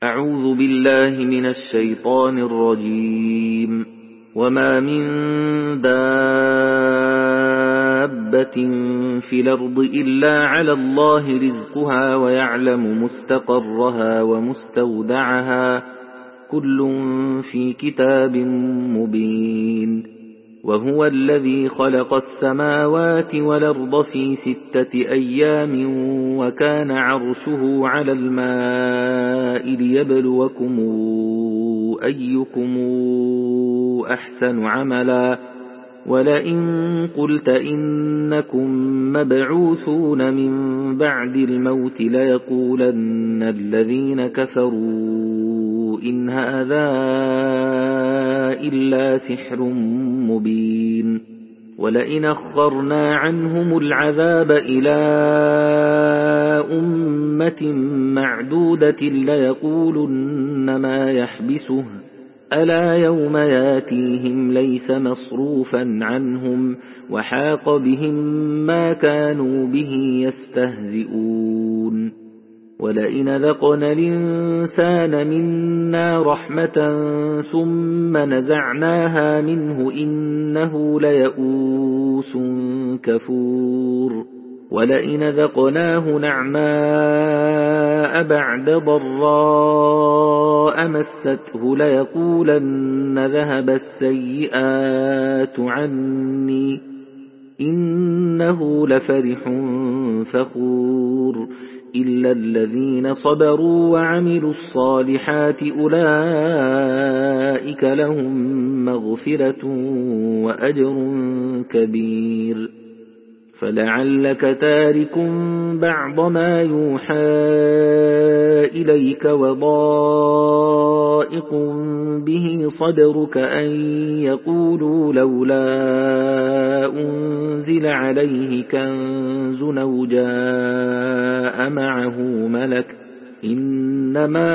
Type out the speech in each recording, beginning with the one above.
أعوذ بالله من الشيطان الرجيم. وما من دابة في الأرض إلا على الله رزقها ويعلم مستقرها ومستودعها كل في كتاب مبين. وهو الذي خلق السماوات والأرض في 6 أيام وكان عرشه على الماء ليبلوكم أيكم أحسن عملا. ولئن قلت إنكم مبعوثون من بعد الموت ليقولن الذين كفروا إن هذا إلا سحر مبين. ولئن أخرنا عنهم العذاب إلى أمة معدودة ليقولن ما يحبسه ألا يوم ياتيهم ليس مصروفا عنهم وحاق بهم ما كانوا به يستهزئون. ولئن ذقنا الإنسان منا رحمة ثم نزعناها منه إنه ليئوس كفور. ولئن ذقناه نعماء بعد ضراء مسته ليقولن ذهب السيئات عني إنه لفرح فخور. إلا الذين صبروا وعملوا الصالحات أولئك لهم مغفرة وأجر كبير. فلعلك تارك بعض ما يوحى إليك وضائق به صدرك أن يقولوا لولا أنزل عليه كنز أو جاء معه ملك إنما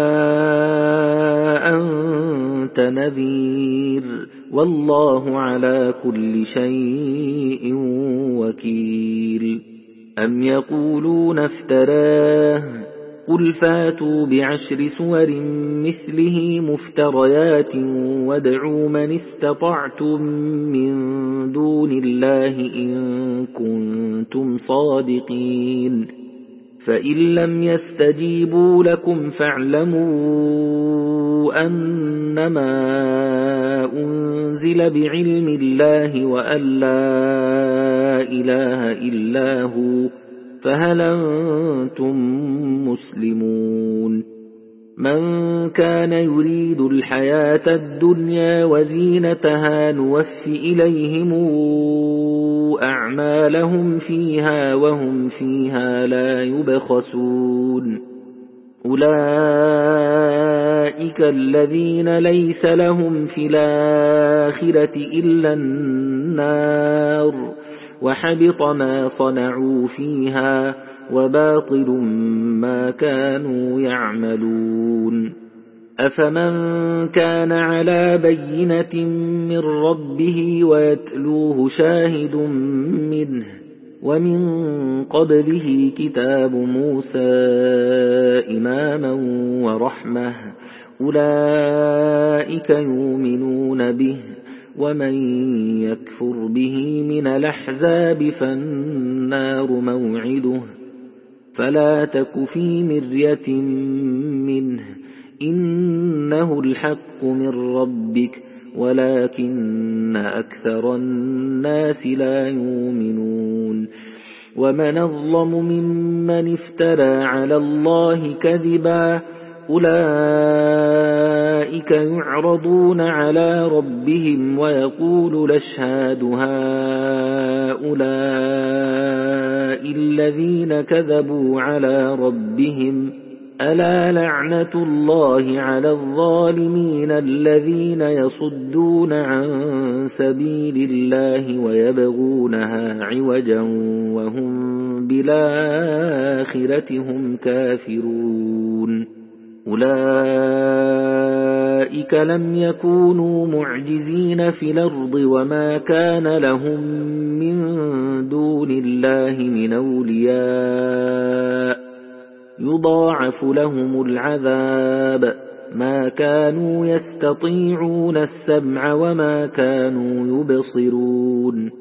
أنت نذير والله على كل شيء وكيل. أم يقولون افتراه قل فاتوا ب10 سور مثله مفتريات وادعوا من استطعتم من دون الله إن كنتم صادقين. فإن لم يستجيبوا لكم فاعلموا أنما أنزل بعلم الله وأن لا إله إلا هو فهل أنتم مسلمون. من كان يريد الحياة الدنيا وزينتها نوفي إليهم أعمالهم فيها وهم فيها لا يبخسون. أولئك الذين ليس لهم في الآخرة إلا النار وحبط ما صنعوا فيها وباطل ما كانوا يعملون. أفمن كان على بينة من ربه ويتلوه شاهد منه ومن قبله كتاب موسى إماما ورحمة أولئك يؤمنون به. ومن يكفر به من الأحزاب فالنار موعده فلا تك في مرية منه إنه الحق من ربك ولكن أكثر الناس لا يؤمنون. ومن أظلم ممن افترى على الله كذبا أولئك يعرضون على ربهم ويقول الأشهاد هؤلاء الذين كذبوا على ربهم ألا لعنة الله على الظالمين الذين يصدون عن سبيل الله ويبغونها عوجا وهم بالآخرة هم كافرون. أولئك لم يكونوا معجزين في الأرض وما كان لهم من دون الله من أولياء يضاعف لهم العذاب ما كانوا يستطيعون السمع وما كانوا يبصرون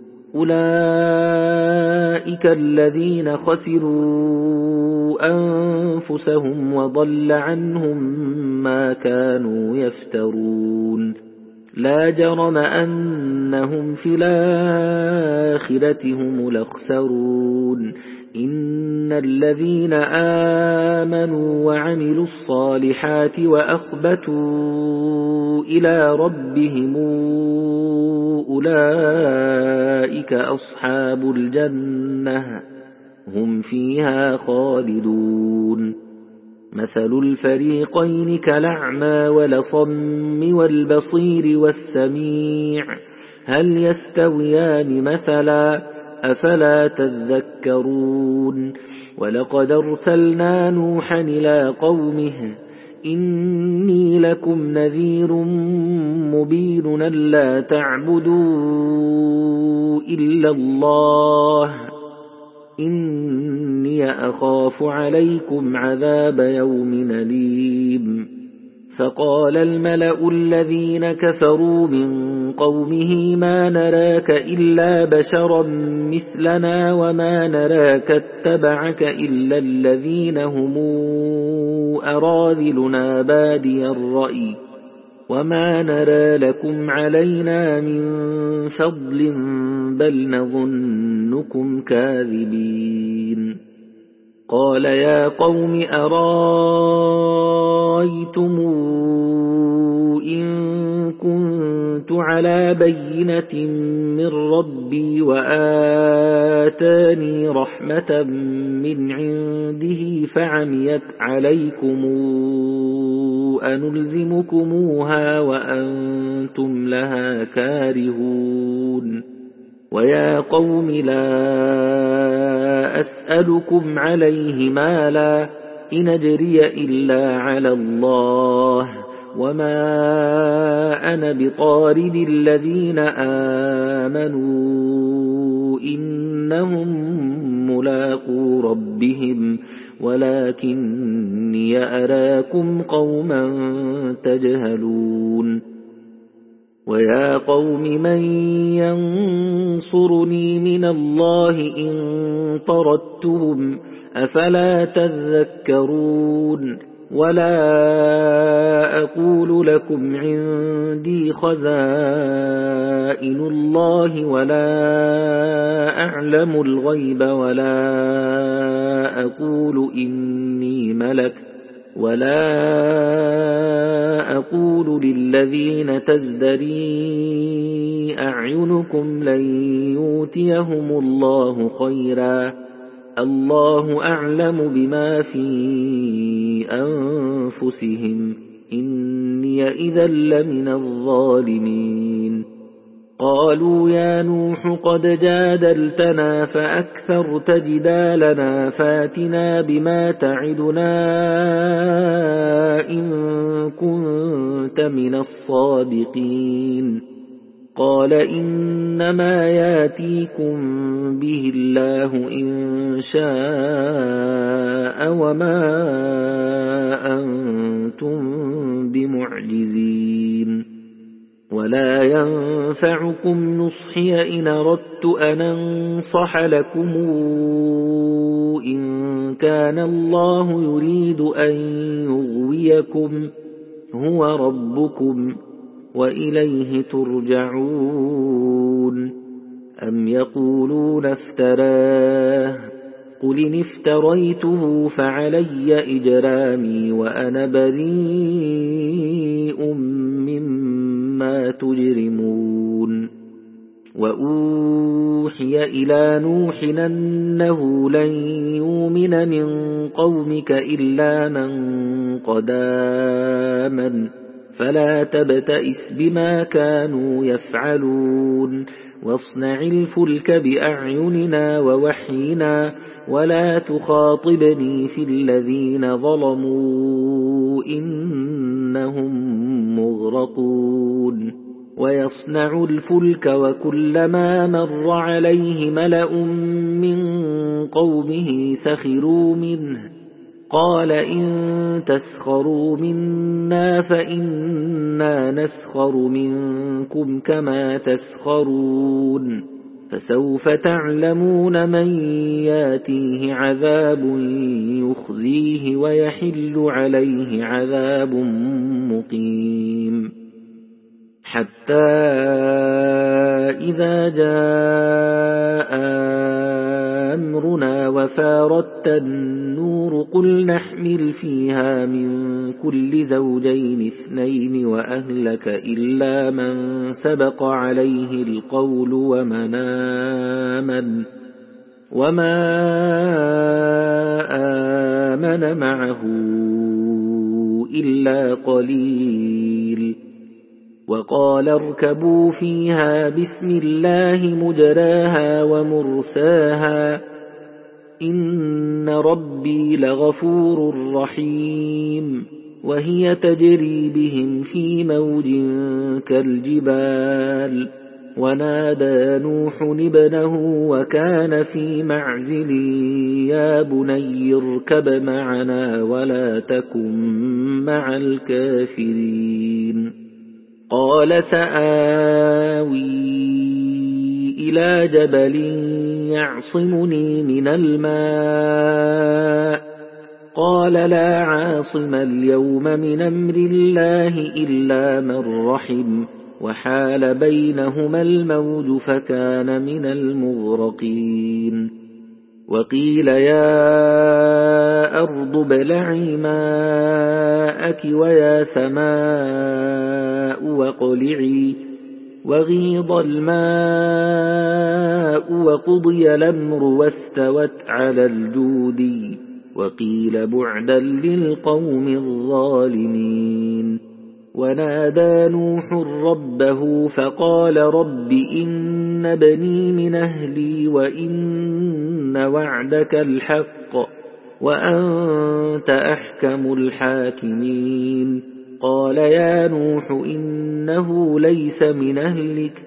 أولئك الذين خسروا أنفسهم وضل عنهم ما كانوا يفترون لا جرم أنهم في الآخرة هم الأخسرون إن الذين آمنوا وعملوا الصالحات وأخبتوا إلى ربهم أولئك أصحاب الجنة هم فيها خالدون مثل الفريقين كالأعمى والأصم والبصير والسميع هل يستويان مثلا أفلا تذكرون ولقد أرسلنا نوحا إلى قومه إني لكم نذير مبين لا تعبدوا إلا الله إني أخاف عليكم عذاب يوم أليم فقال الملأ الذين كفروا من قومه ما نراك إلا بشرا مثلنا وما نراك اتبعك إلا الذين هم أراذلنا بادي الرأي وما نرى لكم علينا من فضل بل نظنكم كاذبين قال يا قوم أرايتم إن كنت على بينة من ربي وآتاني رحمة من عنده فعميت عليكم أنلزمكموها وأنتم لها كارهون ويا قوم لا أسألكم عليه مالا إن أجري إلا على الله وما أنا بطارد الذين آمنوا إنهم ملاقو ربهم ولكني أراكم قوما تجهلون ويا قوم من ينصرني من الله إن طردتهم أفلا تذكرون ولا أقول لكم عندي خزائن الله ولا أعلم الغيب ولا أقول إني ملك ولا أقول للذين تزدري أعينكم لن يؤتيهم الله خيرا الله أعلم بما في أنفسهم إني إذا لمن الظالمين قالوا يا نوح قد جادلتنا فأكثرت جدالنا فاتنا بما تعدنا إن كنت من الصادقين قال إنما ياتيكم به الله إن شاء وما أنتم بمعجزين ولا ينفعكم نصحي إن أردت أن أنصح لكم إن كان الله يريد أن يغويكم هو ربكم وإليه ترجعون أم يقولون افتراه قل إن افتريته فعلي إجرامي وأنا بريء مما تجرمون وأوحي إلى نوح أنه لن يؤمن من قومك إلا من قد آمن فلا تبتئس بما كانوا يفعلون واصنع الفلك بأعيننا ووحينا ولا تخاطبني في الذين ظلموا إنهم مغرقون ويصنع الفلك وكلما مر عليه ملأ من قومه سخروا منه قال إن تسخروا منا فإنا نسخر منكم كما تسخرون فسوف تعلمون من ياتيه عذاب يخزيه ويحل عليه عذاب مقيم حتى إذا جاء أمرنا وفارت النور قل نحمل فيها من كل زوجين اثنين وأهلك إلا من سبق عليه القول وما آمن معه إلا قليل وقال اركبوا فيها بسم الله مجراها ومرساها إن ربي لغفور رحيم وهي تجري بهم في موج كالجبال ونادى نوح ابنه وكان في معزل يا بني اركب معنا ولا تكن مع الكافرين قال سآوي إلى جبل يعصمني من الماء قال لا عاصم اليوم من أمر الله إلا من رحم وحال بينهما الموج فكان من المغرقين وقيل يا أرض ابلعي ماءك ويا سماء واقلعي وغيض الماء وقضي الأمر واستوت على الجودي وقيل بعدا للقوم الظالمين ونادى نوح ربه فقال رب إن بني من أهلي وإن وعدك الحق وأنت أحكم الحاكمين قال يا نوح إنه ليس من أهلك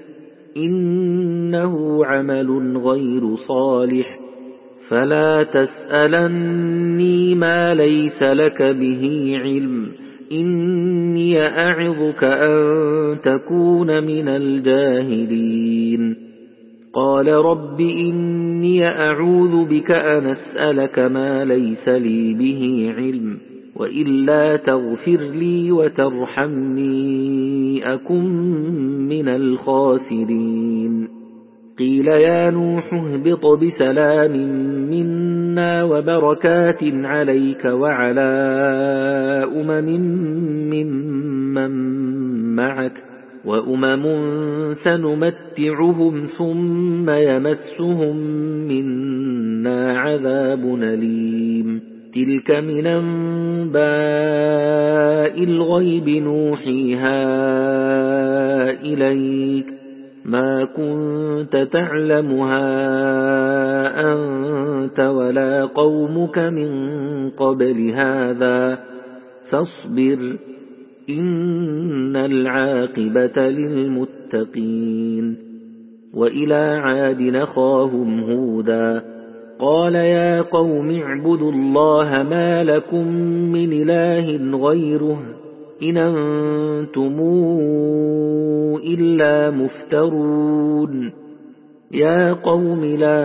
إنه عمل غير صالح فلا تسألني ما ليس لك به علم إني أعظك أن تكون من الجاهلين قال رب إني أعوذ بك أن أسألك ما ليس لي به علم وإلا تغفر لي وترحمني أكن من الخاسرين قيل يا نوح اهبط بسلام منا وبركات عليك وعلى ممن معك وأمم سنمتعهم ثم يمسهم منا عذاب أليم تلك من أنباء الغيب نوحيها إليك ما كنت تعلمها أنت ولا قومك من قبل هذا فاصبر إن العاقبة للمتقين وإلى عاد أخاهم هودا قال يا قوم اعبدوا الله ما لكم من إله غيره إن أنتم إلا مفترون يا قوم لا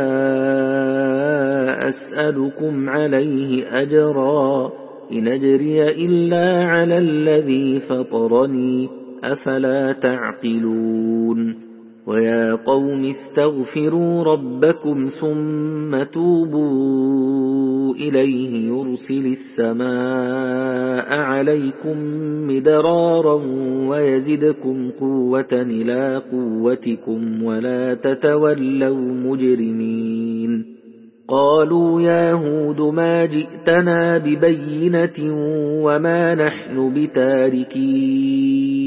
أسألكم عليه أجرا إن أجري إلا على الذي فطرني أفلا تعقلون ويا قوم استغفروا ربكم ثم توبوا إليه يرسل السماء عليكم مدرارا ويزدكم قوة إلى قوتكم ولا تتولوا مجرمين قالوا يا هود ما جئتنا ببينة وما نحن بتاركي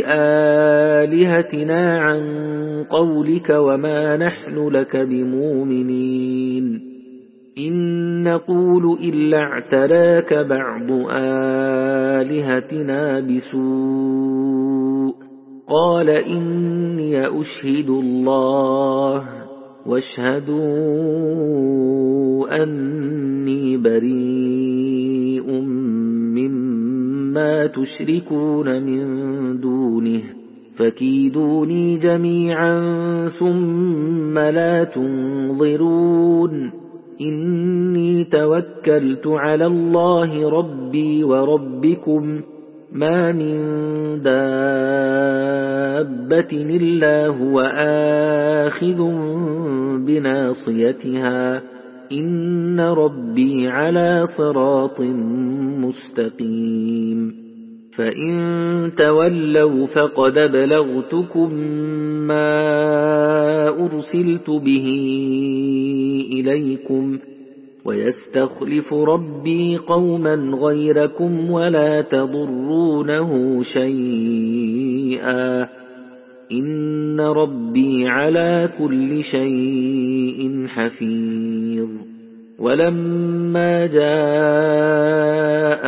آلهتنا عن قولك وما نحن لك بمؤمنين إن نقول إلا اعتراك بعض آلهتنا بسوء قال إني أشهد الله واشهدوا أني بريء ما تشركون من دونه فكيدوني جميعا ثم لا تنظرون إني توكلت على الله ربي وربكم ما من دابة إلا هو آخذ بناصيتها إن ربي على صراط مستقيم فإن تولوا فقد بلغتكم ما أرسلت به إليكم ويستخلف ربي قوما غيركم ولا تضرونه شيئا إن ربي على كل شيء حفيظ ولما جاء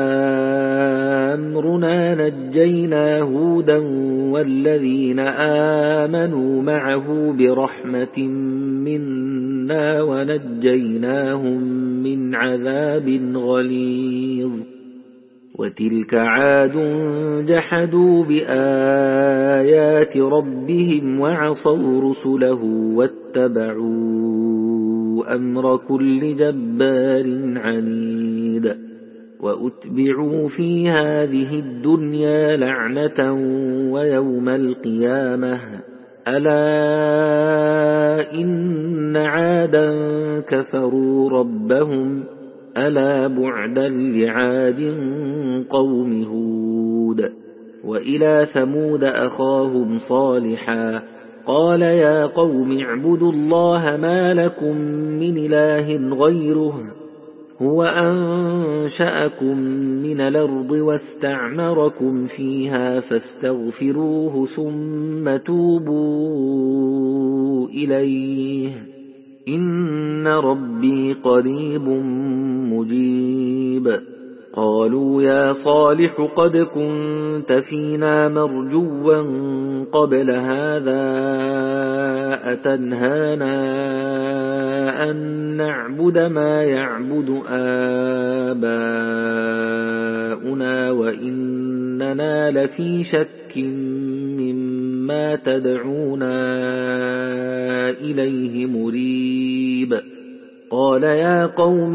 أمرنا نجينا هودا والذين آمنوا معه برحمة منا ونجيناهم من عذاب غليظ وتلك عاد جحدوا بآيات ربهم وعصوا رسله واتبعوا أمر كل جبار عنيد وأتبعوا في هذه الدنيا لعنة ويوم القيامة ألا إن عادا كفروا ربهم ألا بعدا لعاد قوم هود وإلى ثمود أخاهم صالحا قال يا قوم اعبدوا الله ما لكم من إله غيره هو أنشأكم من الأرض واستعمركم فيها فاستغفروه ثم توبوا إليه إن ربي قريب مجيب قالوا يا صالح قد كنت فينا مرجوا قبل هذا أتنهانا أن نعبد ما يعبد آباؤنا وإننا لفي شك مما تدعونا إليه مريب قال يا قوم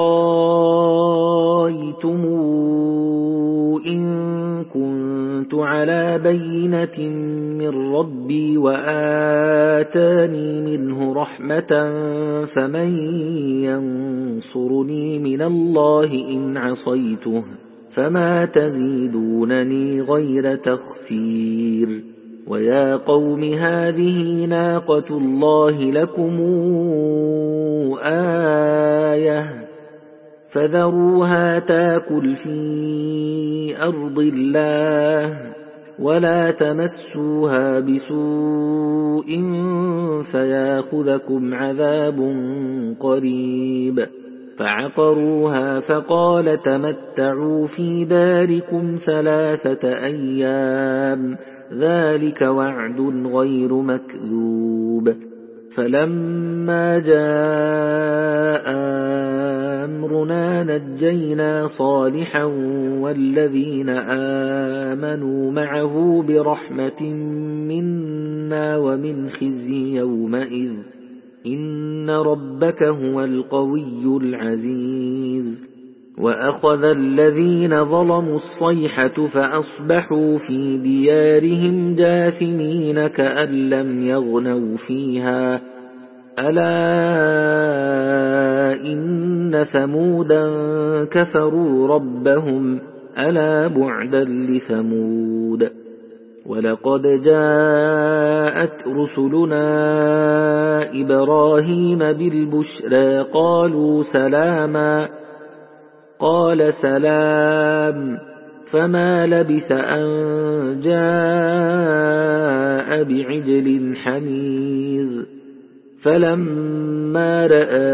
أرايتم إن كنت على بينة من ربي وآتاني منه رحمة فمن ينصرني من الله إن عصيته فما تزيدونني غير تخسير ويا قوم هذه ناقة الله لكم آية فذروها تاكل في أرض الله ولا تمسوها بسوء فياخذكم عذاب قريب فعقروها فقال تمتعوا في داركم 3 أيام ذلك وعد غير مكذوب فلما جاء أمرنا نجينا صالحا والذين آمنوا معه برحمة منا ومن خزي يومئذ إن ربك هو القوي العزيز وأخذ الذين ظلموا الصيحة فأصبحوا في ديارهم جاثمين كأن لم يغنوا فيها ألا إن ثمودا كفروا ربهم ألا بعدا لثمود ولقد جاءت رسلنا إبراهيم بالبشرى قالوا سلاما قال سلام فما لبث أن جاء بعجل حنيذ فلما رأى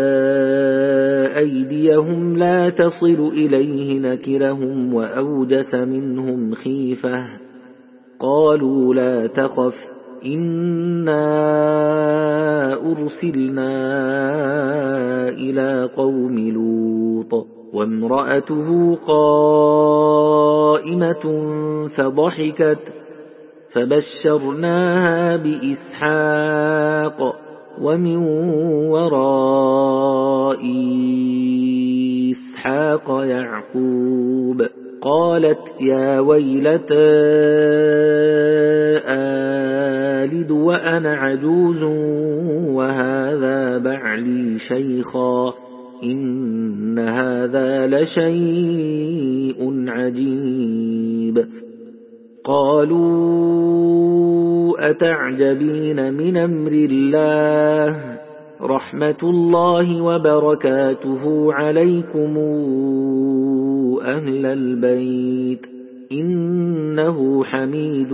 أيديهم لا تصل إليه نكرهم وأوجس منهم خيفة قالوا لا تخف إنا أرسلنا إلى قوم لوط وامرأته قائمة قائمة فضحكت فبشرناها بإسحاق ومن وراء إسحاق يعقوب. قالت يا ويلتى آلد وأنا عجوز وهذا بعلي شيخا إن هذا لشيء عجيب. قالوا أتعجبين من أمر الله رحمة الله وبركاته عليكم أهل البيت إنه حميد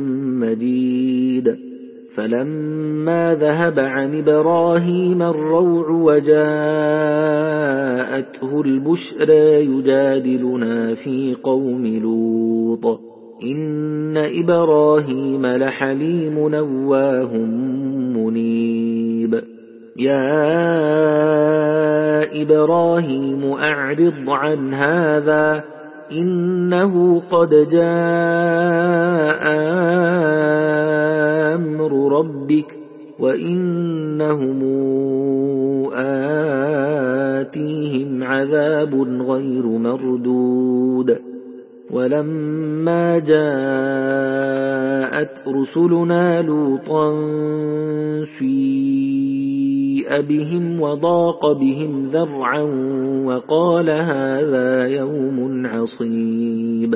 مجيد. فلما ذهب عن إبراهيم الروع وجاءته البشرى يجادلنا في قوم لوط إن إبراهيم لحليم أواه منيب. يا إبراهيم أعرض عن هذا إنه قد جاء أمر ربك وإنهم آتيهم عذاب غير مردود. ولما جاءت رسلنا لوطا سيء بهم وضاق بهم ذرعا وقال هذا يوم عصيب.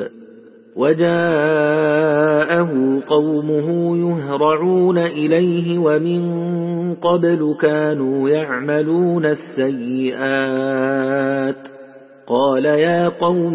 وجاءه قومه يهرعون إليه ومن قبل كانوا يعملون السيئات. قال يا قوم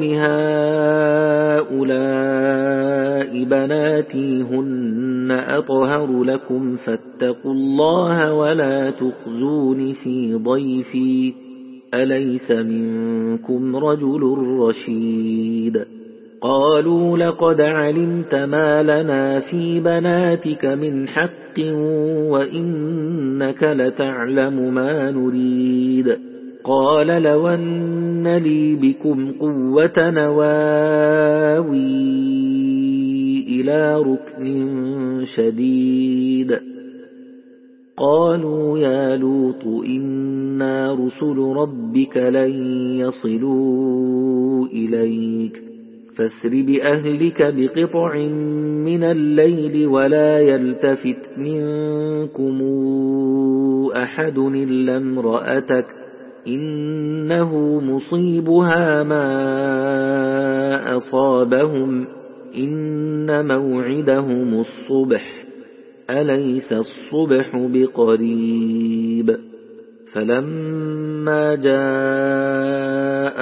هؤلاء بناتي هن أطهر لكم فاتقوا الله ولا تخزون في ضيفي أليس منكم رجل رشيد. قالوا لقد علمت ما لنا في بناتك من حق وإنك لتعلم ما نريد. قال لو أن لي بكم قوة نواوي إلى ركن شديد. قالوا يا لوط إنا رسل ربك لن يصلوا إليك فاسر بأهلك بقطع من الليل ولا يلتفت منكم أحد إلا امرأتك إنه مصيبها ما أصابهم إن موعدهم الصبح أليس الصبح بقريب. فلما جاء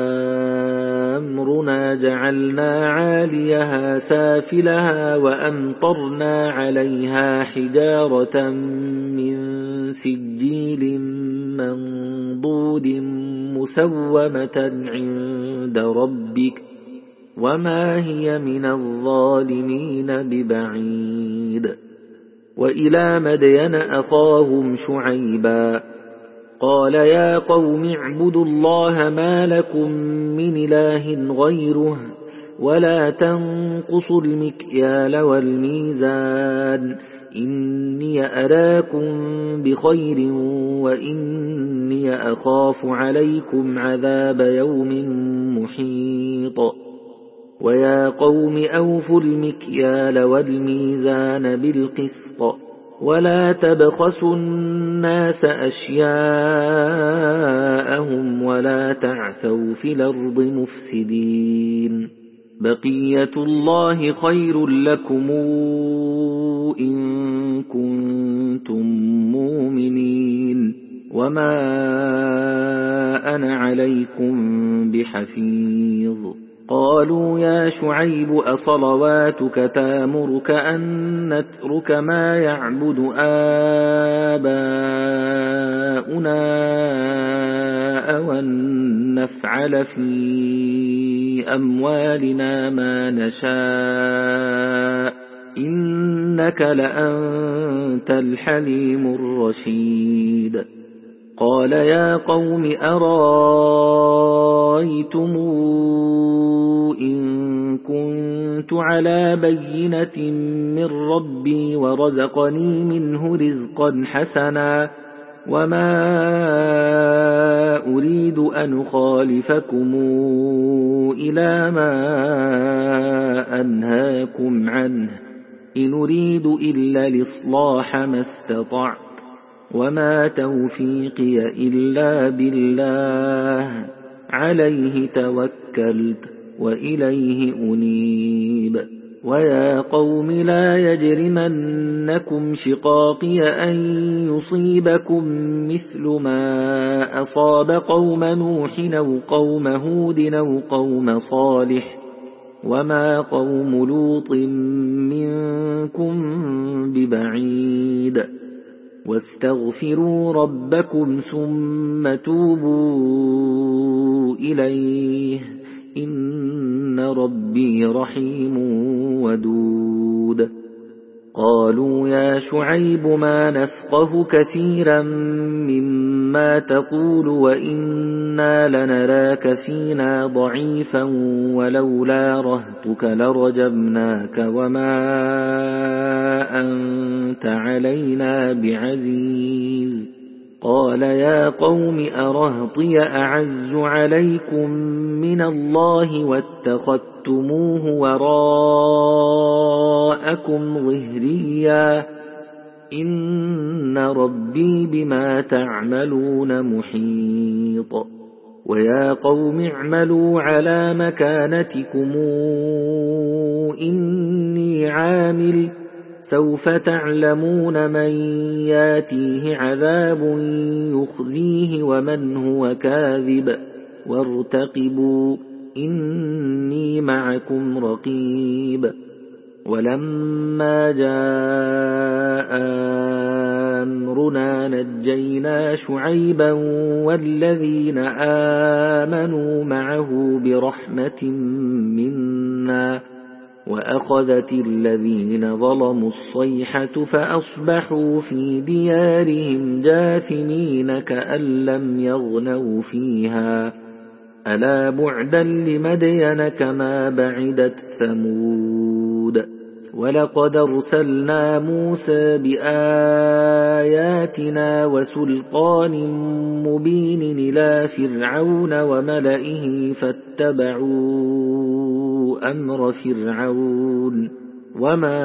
أمرنا جعلنا عاليها سافلها وأمطرنا عليها حجارة من سجيل منضود مسومة عند ربك وما هي من الظالمين ببعيد. وإلى مدين أخاهم شعيبا قال يا قوم اعبدوا الله ما لكم من إله غيره ولا تنقصوا المكيال والميزان إني أراكم بخير وإني أخاف عليكم عذاب يوم محيط. ويا قوم أوفوا المكيال والميزان بالقسط ولا تبخسوا الناس أشياءهم ولا تعثوا في الأرض مفسدين. بقية الله خير لكم إن كنتم مؤمنين وما أنا عليكم بحفيظ. قالوا يا شعيب أصلواتك تامرك أن نترك ما يعبد آباؤنا أو أن نفعل في أموالنا ما نشاء إنك لأنت الحليم الرشيد. قال يا قوم أرأيتم إن كنت على بينة من ربي ورزقني منه رزقا حسنا وما أريد أن أخالفكم إلى ما أنهاكم عنه إن أريد إلا الإصلاح ما استطعت وما توفيقي إلا بالله عليه توكلت وإليه أنيب ويا قوم لا يجرمنكم شقاقي أن يصيبكم مثل ما أصاب قوم نوح أو قوم هود أو قوم صالح وما قوم لوط منكم ببعيد واستغفروا ربكم ثم توبوا إليه إن ربي رحيم ودود قالوا يا شعيب ما نفقه كثيرا مما تقول وإنا لنراك فينا ضعيفا ولولا رهتك لرجمناك وما أنت علينا بعزيز قال يا قوم أرهطي أعز عليكم من الله واتخذتموه وراءكم ظهريا إن ربي بما تعملون محيط ويا قوم اعملوا على مكانتكم إني عامل سوف تعلمون من ياتيه عذاب يخزيه ومن هو كاذب وارتقبوا إني معكم رقيب ولما جاء أمرنا نجينا شعيبا والذين آمنوا معه برحمة منا وأخذت الذين ظلموا الصيحة فأصبحوا في ديارهم جاثمين كأن لم يغنوا فيها ألا بعدا لمدين كما بعدت ثمود ولقد أرسلنا موسى بآياتنا وسلطان مبين إلى فرعون وملئه فاتبعوا أمر فرعون وما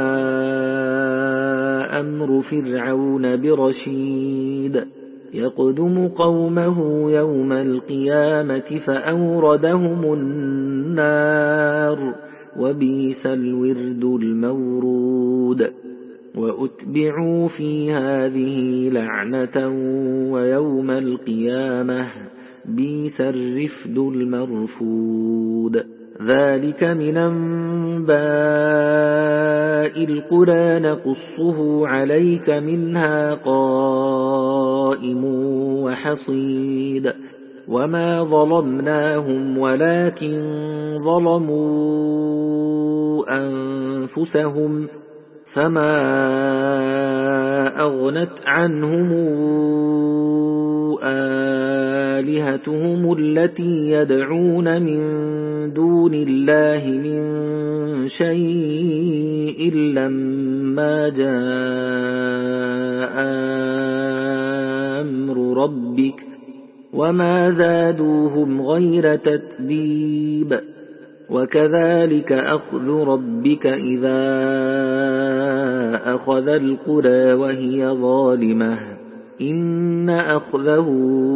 أمر فرعون برشيد يقدم قومه يوم القيامة فأوردهم النار وبئس الورد المورود وأتبعوا في هذه لعنة ويوم القيامة بئس الرفد المرفود ذلك من أنباء القرى نقصه عليك منها قائم وحصيد وما ظلمناهم ولكن ظلموا أنفسهم فما أغنت عنهم آلهتهم التي يدعون من دون الله من شيء لما جاء أمر ربك وما زادوهم غير تتبيب وكذلك أخذ ربك إذا أخذ القرى وهي ظالمة إن أخذه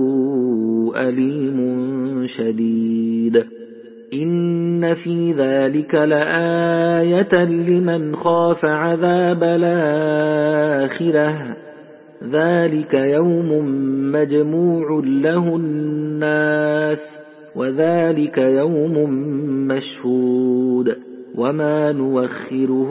أليم شديد إن في ذلك لآية لمن خاف عذاب الآخرة ذلك يوم مجموع له الناس وذلك يوم مشهود وما نوخره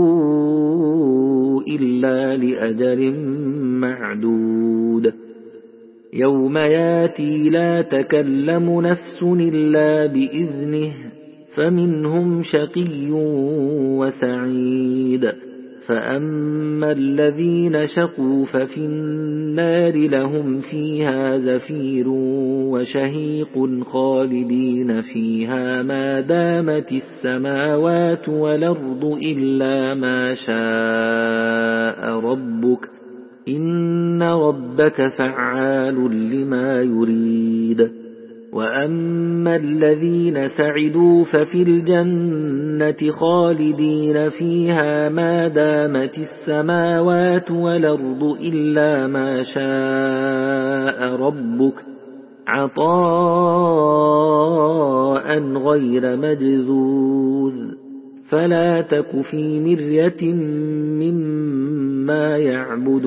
إلا لأجل معدود يوم ياتي لا تكلم نفس إلا بإذنه فمنهم شقي وسعيد فأما الذين شقوا ففي النار لهم فيها زفير وشهيق خالدين فيها ما دامت السماوات والأرض إلا ما شاء ربك إن ربك فعال لما يريد. وأما الذين سعدوا ففي الجنة خالدين فيها ما دامت السماوات والأرض إلا ما شاء ربك عطاء غير مجذوذ. فلا تك في مرية مما يعبد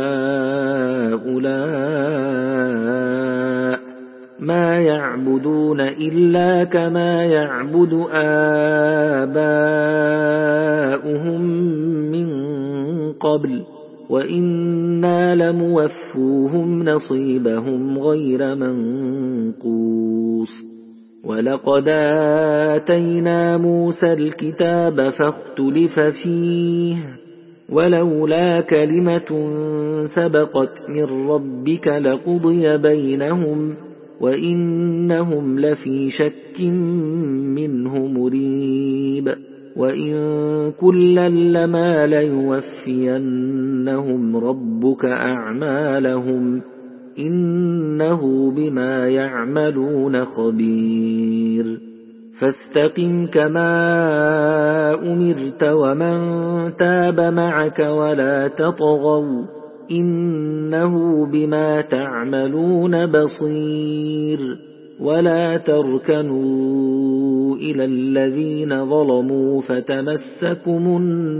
هؤلاء ما يعبدون إلا كما يعبد آباؤهم من قبل وإنا لموفوهم نصيبهم غير منقوص. ولقد آتينا موسى الكتاب فاختلف فيه ولولا كلمة سبقت من ربك لقضي بينهم وإنهم لفي شك منه مريب. وإن كلا لما ليوفينهم ربك أعمالهم إنه بما يعملون خبير. فاستقم كما أمرت ومن تاب معك ولا تطغوا إنه بما تعملون بصير. ولا تركنوا إلى الذين ظلموا فتمسكم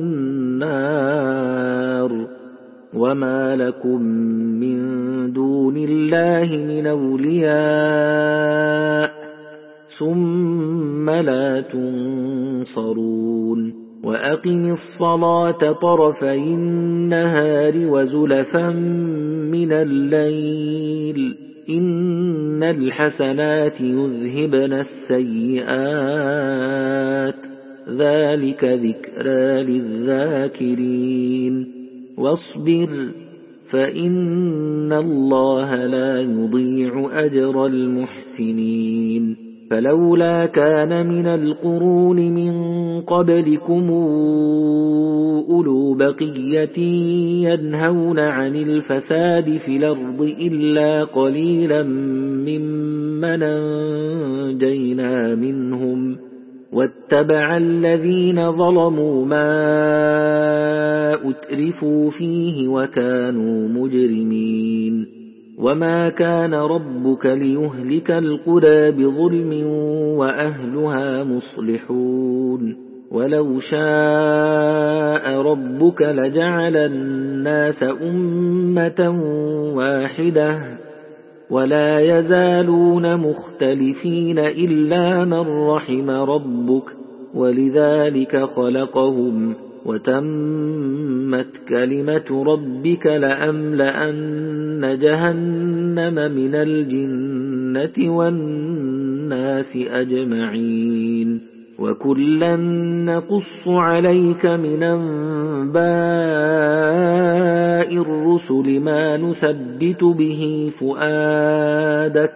النار وما لكم من دون الله من أولياء ثم لا تنصرون. وأقم الصلاة طرفي النهار وزلفا من الليل إن الحسنات يذهبن السيئات ذلك ذكرى للذاكرين. واصبر فإن الله لا يضيع أجر المحسنين. فلولا كان من القرون من قبلكم أولو بقية ينهون عن الفساد في الأرض إلا قليلا ممن أنجينا منهم واتبع الذين ظلموا ما أترفوا فيه وكانوا مجرمين. وما كان ربك ليهلك القرى بظلم وأهلها مصلحون. ولو شاء ربك لجعل الناس أمة واحدة ولا يزالون مختلفين إلا من رحم ربك ولذلك خلقهم وتمت كلمة ربك لأملأن جهنم من الجنة والناس أجمعين. وكلا نقص عليك من أنباء الرسل ما نثبت به فؤادك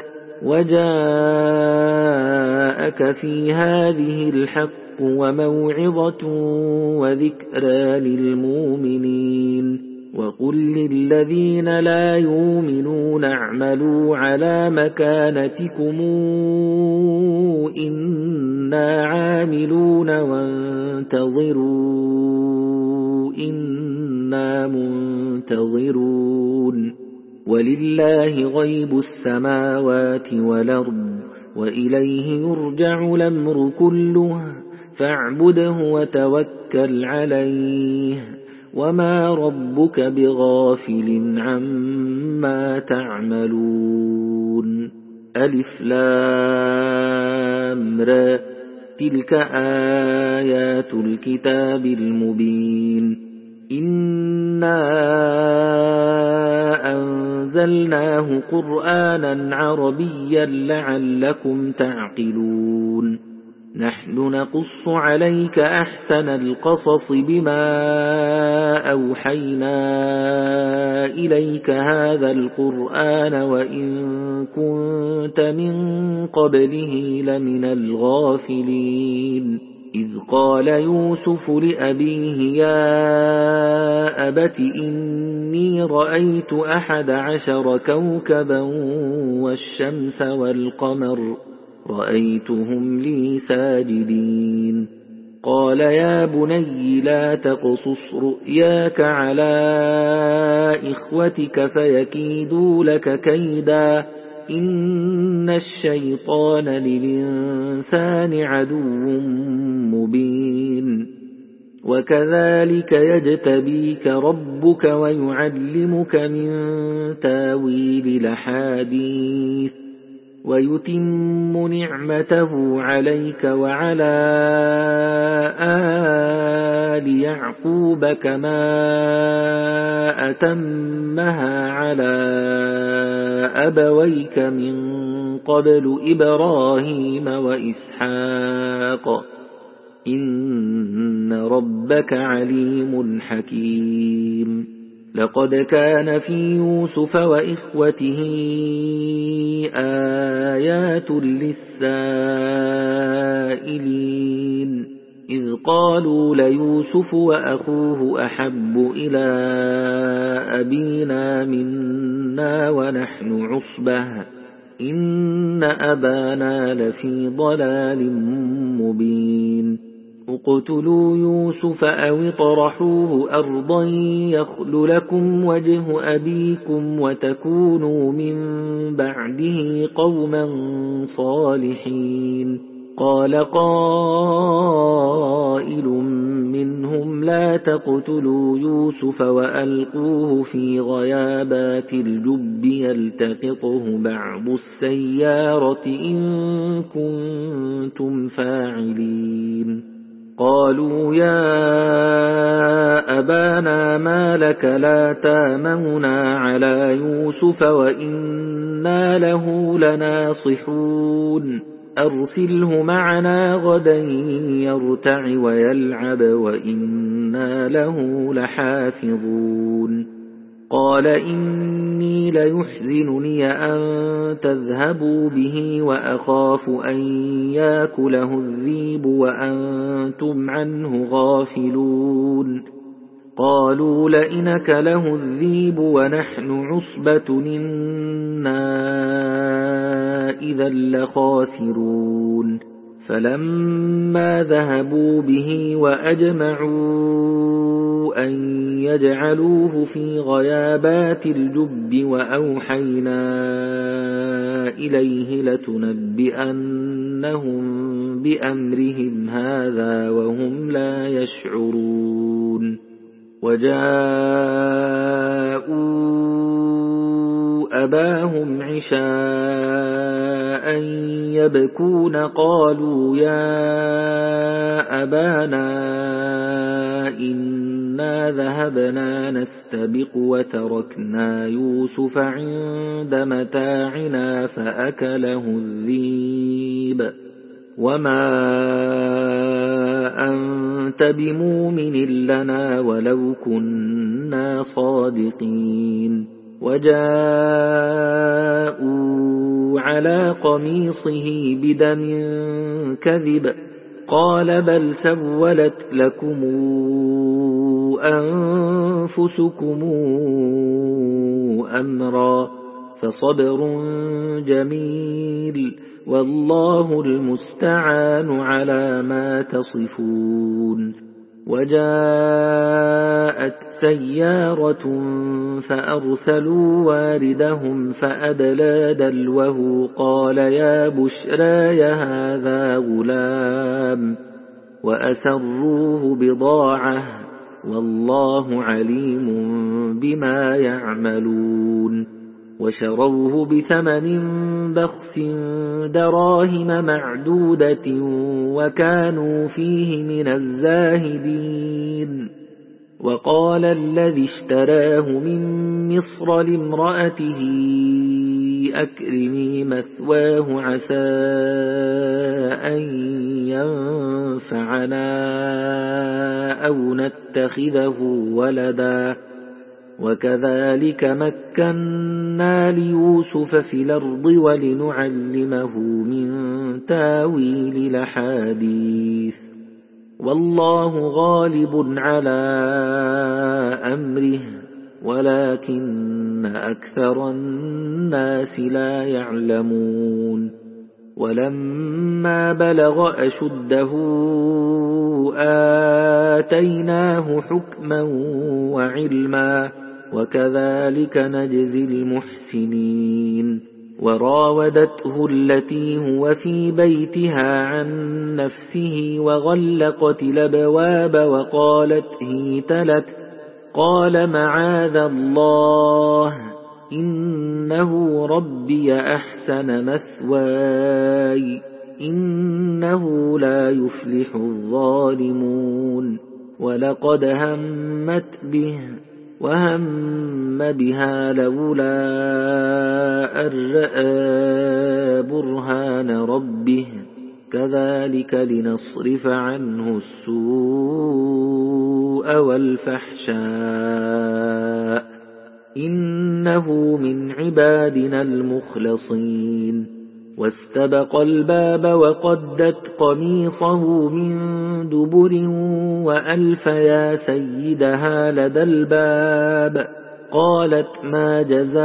وجاءك في هذه الحق وموعظة وذكرى للمؤمنين. وقل للذين لا يؤمنون اعملوا على مكانتكم إنا عاملون وانتظروا إنا منتظرون. ولله غيب السماوات والأرض وإليه يرجع الأمر كله فاعبده وتوكل عليه وما ربك بغافل عما تعملون. ألف لام را تلك آيات الكتاب المبين. إنا أنزلناه قرآنا عربيا لعلكم تعقلون. نحن نقص عليك أحسن القصص بما أوحينا إليك هذا القرآن وإن كنت من قبله لمن الغافلين إذ قال يوسف لأبيه يا أبت إني رأيت 11 كوكبا والشمس والقمر رأيتهم لي ساجدين قال يا بني لا تقصص رؤياك على إخوتك فيكيدوا لك كيدا إن الشيطان للإنسان عدو مبين وكذلك يجتبيك ربك ويعلمك من تاويل الأحاديث ويتم نعمته عليك وعلى آل يعقوب كما أتمها على أبويك من قبل إبراهيم وإسحاق إن ربك عليم حكيم لقد كان في يوسف وإخوته آيات للسائلين إذ قالوا ليوسف وأخوه أحب إلى أبينا منا ونحن عصبة إن أبانا لفي ضلال مبين اقتلوا يوسف أو اطرحوه أرضا يخل لكم وجه أبيكم وتكونوا من بعده قوما صالحين قال قائل منهم لا تقتلوا يوسف وألقوه في غيابات الجب يلتقطه بعض السيارة إن كنتم فاعلين قالوا يا أبانا ما لك لا تامننا على يوسف وإنا له لناصحون أرسله معنا غدا يرتع ويلعب وإنا له لحافظون قال إني ليحزنني أن تذهبوا به وأخاف أن يأكله الذئب وأنتم عنه غافلون قالوا لئن أكله الذئب ونحن عصبة إنا إذا لخاسرون فلما ذهبوا به وأجمعوا أن يجعلوه في غيابات الجب وأوحينا إليه لتنبئنهم بأمرهم هذا وهم لا يشعرون وجاءوا أباهم عشاء يبكون قالوا يا أبانا إنا ذهبنا نستبق وتركنا يوسف عند متاعنا فأكله الذئب وما أنت بمؤمن لنا ولو كنا صادقين وجاءوا على قميصه بدم كذب قال بل سولت لكم أنفسكم أمرا فصبر جميل والله المستعان على ما تصفون وجاءت سيارة فأرسلوا واردهم فأدلى دلوه قال يا بشرى هذا غلام وأسروه بضاعة والله عليم بما يعملون وشروه بثمن بخس دراهم معدودة وكانوا فيه من الزاهدين وقال الذي اشتراه من مصر لامرأته أكرمي مثواه عسى أن ينفعنا أو نتخذه ولدا وكذلك مكنا ليوسف في الأرض ولنعلمه من تاويل الأحاديث والله غالب على أمره ولكن أكثر الناس لا يعلمون ولما بلغ أشده آتيناه حكما وعلما وكذلك نجزي المحسنين وراودته التي هو في بيتها عن نفسه وغلقت الأبواب وقالت هيت لك قال معاذ الله إنه ربي أحسن مثواي إنه لا يفلح الظالمون ولقد همت به وهم بها لولا أن رأى برهان ربه كذلك لنصرف عنه السوء والفحشاء إنه من عبادنا المخلصين واستبق الباب وقدت قميصه من دبر وألف يا سيدها لدى الباب قالت ما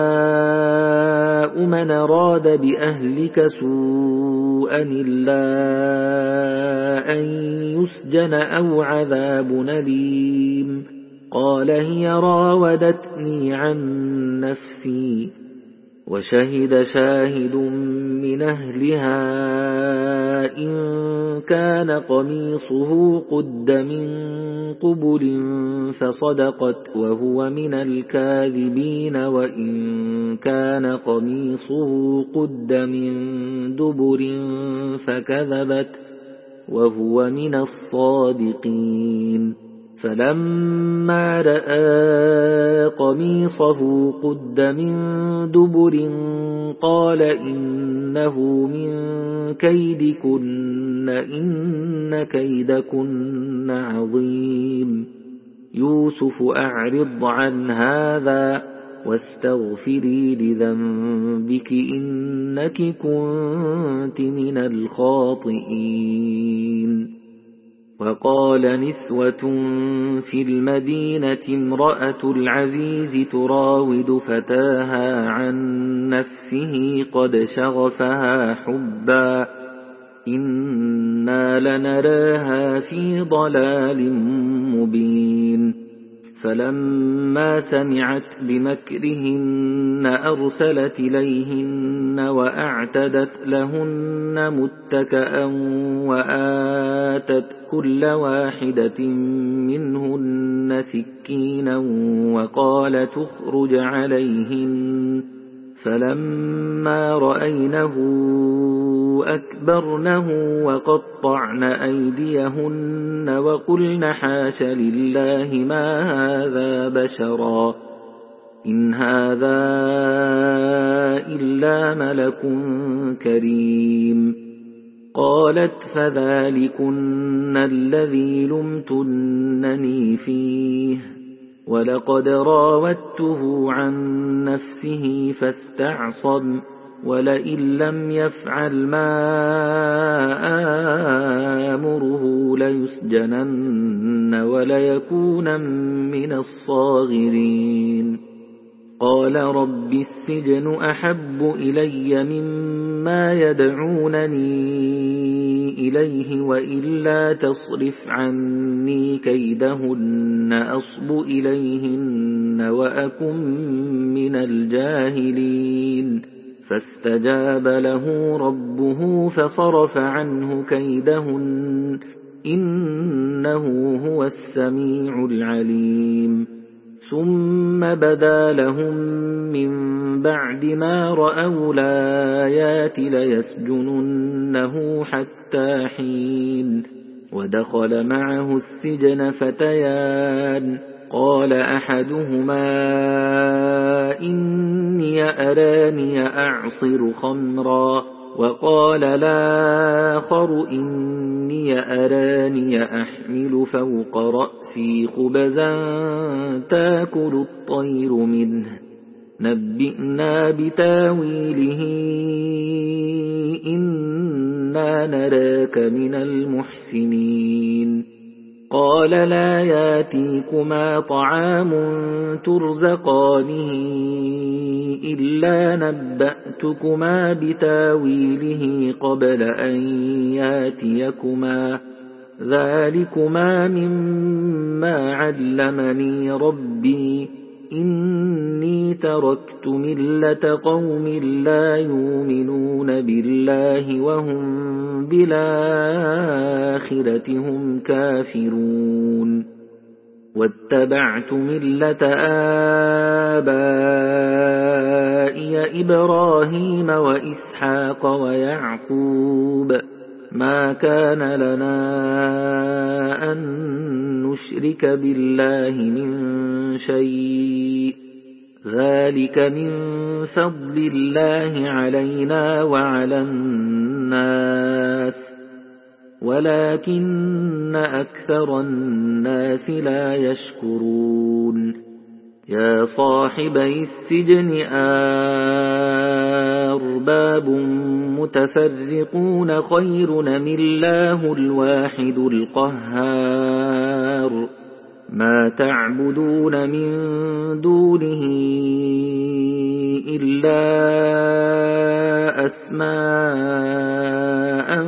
جزاء من أراد بأهلك سوءا إلا أن يسجن أو عذاب أليم قال هي راودتني عن نفسي وشهد شاهد من أهلها إن كان قميصه قد من قبل فصدقت وهو من الكاذبين وإن كان قميصه قد من دبر فكذبت وهو من الصادقين فلما رأى قميصه قد من دبر قال إنه من كيدكن إن كيدكن عظيم يوسف أعرض عن هذا واستغفري لذنبك إنك كنت من الخاطئين وقال نسوة في المدينة امرأة العزيز تراود فتاها عن نفسه قد شغفها حبا إنا لنراها في ضلال مبين فلما سمعت بمكرهن أرسلت إليهن وأعتدت لهن متكأ وآتت كل واحدة منهن سكينا وقال تخرج عليهن فلما رأينه أكبرنه وقطعن أيديهن وقلن حاش لله ما هذا بشرا إن هذا إلا ملك كريم قالت فذلكن الذي لمتنني فيه ولقد راودته عن نفسه فاستعصم ولئن لم يفعل ما آمره ليسجنن وليكون من الصاغرين قال رب السجن أحب إلي مما يدعونني إليه وإلا تصرف عني كيدهن أصب إليهن وأكن من الجاهلين فاستجاب له ربه فصرف عنه كيدهن إنه هو السميع العليم ثم بدا لهم من بعد ما رأوا الآيات ليسجننه حتى حين ودخل معه السجن فتيان قال أحدهما إني إني أراني أعصر خمرا وقال الآخر إني أراني أحمل فوق رأسي خبزا تأكل الطير منه نبئنا بتاويله إنا نراك من المحسنين قال لا ياتيكما طعام ترزقانه إلا نبأتكما بتاويله قبل أن ياتيكما ذلكما مما علمني ربي إني تركت ملة قوم لا يؤمنون بالله وهم بالآخرة هم كافرون واتبعت ملة آبائي إبراهيم وإسحاق ويعقوب ما كان لنا أن نشرك بالله من شيء ذلك من فضل الله علينا وعلى الناس ولكن أكثر الناس لا يشكرون يا صاحبي السجن أرباب متفرقون خير أم الله الواحد القهار ما تعبدون من دونه إلا أسماء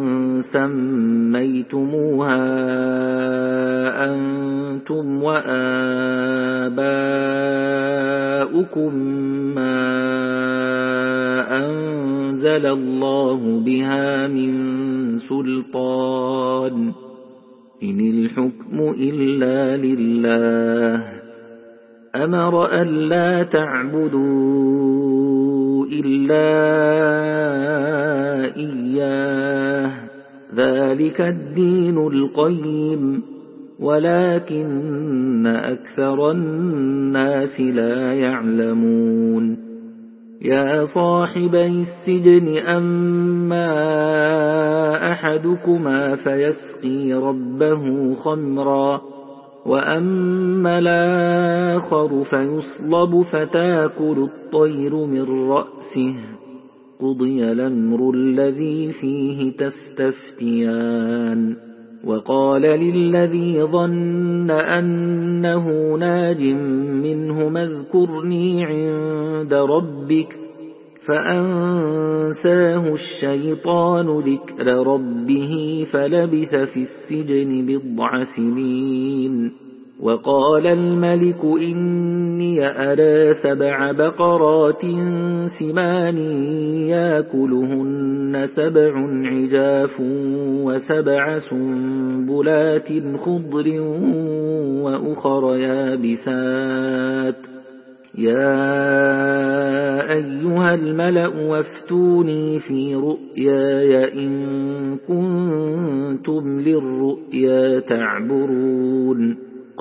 سميتموها أنتم وآباؤكم ما أنزل الله بها من سلطان إن الحكم إلا لله أمر ألا تعبدوا إلا إياه ذلك الدين القيم ولكن أكثر الناس لا يعلمون يا صاحبي السجن أما أحدكما فيسقي ربه خمرا وأما الآخر فيصلب فتأكل الطير من رأسه قضي الأمر الذي فيه تستفتيان وقال للذي ظن أنه ناج منهما اذكرني عند ربك فأنساه الشيطان ذكر ربه فلبث في السجن بضع سنين وقال الملك إني أرى 7 بقرات سمان يأكلهن 7 عجاف و7 سنبلات خضر وأخر يابسات يا أيها الملأ وافتوني في رؤياي إن كنتم للرؤيا تعبرون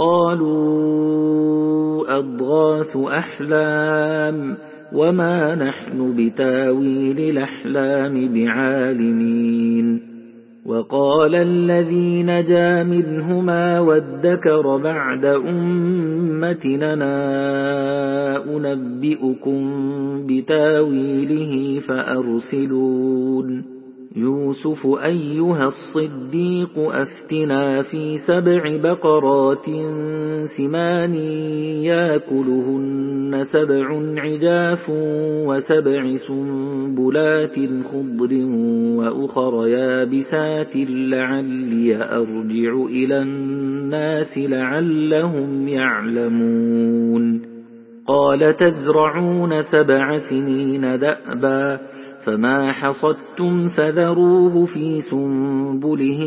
قالوا أضغاث أحلام وما نحن بتاويل الأحلام بعالمين وقال الذي نجا منهما وادكر بعد أمتنا أنبئكم بتاويله فأرسلون يوسف أيها الصديق أفتنا في 7 بقرات سمان يأكلهن 7 عجاف و7 سنبلات خضر وأخر يابسات لعلي أرجع إلى الناس لعلهم يعلمون قال تزرعون 7 سنين دأبا فما حصدتم فذروه في سنبله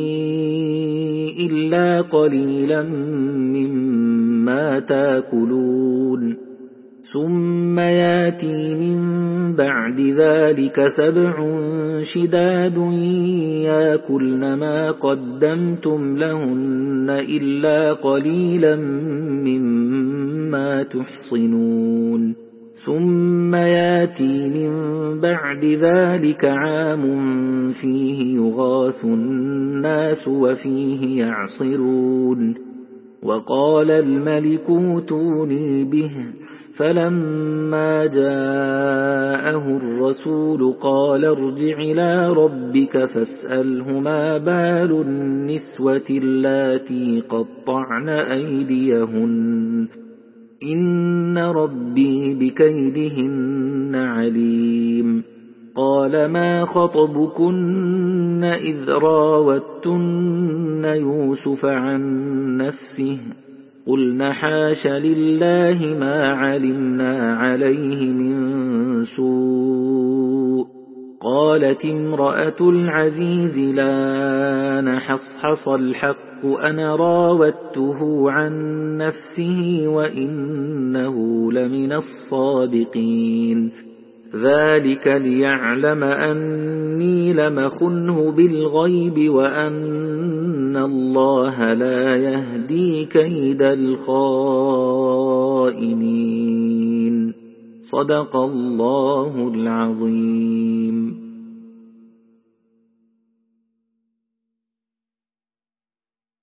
إلا قليلا مما تأكلون ثم ياتي من بعد ذلك 7 شداد يأكلن ما قدمتم لهن إلا قليلا مما تحصنون ثم ياتي من بعد ذلك عام فيه يغاث الناس وفيه يعصرون وقال الملك اوتوني به فلما جاءه الرسول قال ارجع إلى ربك فاسأله ما بال النسوة اللاتي قطعن أيديهن إن ربي بكيدهن عليم قال ما خطبكن إذ راوتن يوسف عن نفسه قلن حاش لله ما علمنا عليه من سوء قالت امرأة العزيز لا نحصحص الحق أنا راودته عن نفسه وإنه لمن الصادقين ذلك ليعلم أني لم خنه بالغيب وأن الله لا يهدي كيد الخائنين صدق الله العظيم.